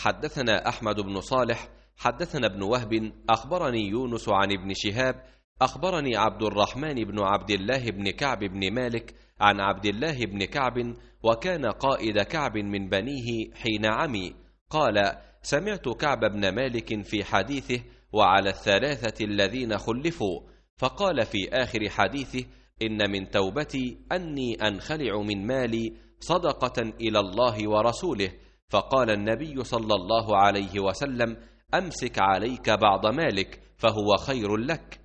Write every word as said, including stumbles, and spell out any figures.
حدثنا أحمد بن صالح حدثنا ابن وهب أخبرني يونس عن ابن شهاب أخبرني عبد الرحمن بن عبد الله بن كعب بن مالك عن عبد الله بن كعب، وكان قائد كعب من بنيه حين عمي، قال: سمعت كعب بن مالك في حديثه: وعلى الثلاثة الذين خلفوا، فقال في آخر حديثه: إن من توبتي أني أنخلع من مالي صدقة إلى الله ورسوله. فقال النبي صلى الله عليه وسلم: أمسك عليك بعض مالك فهو خير لك.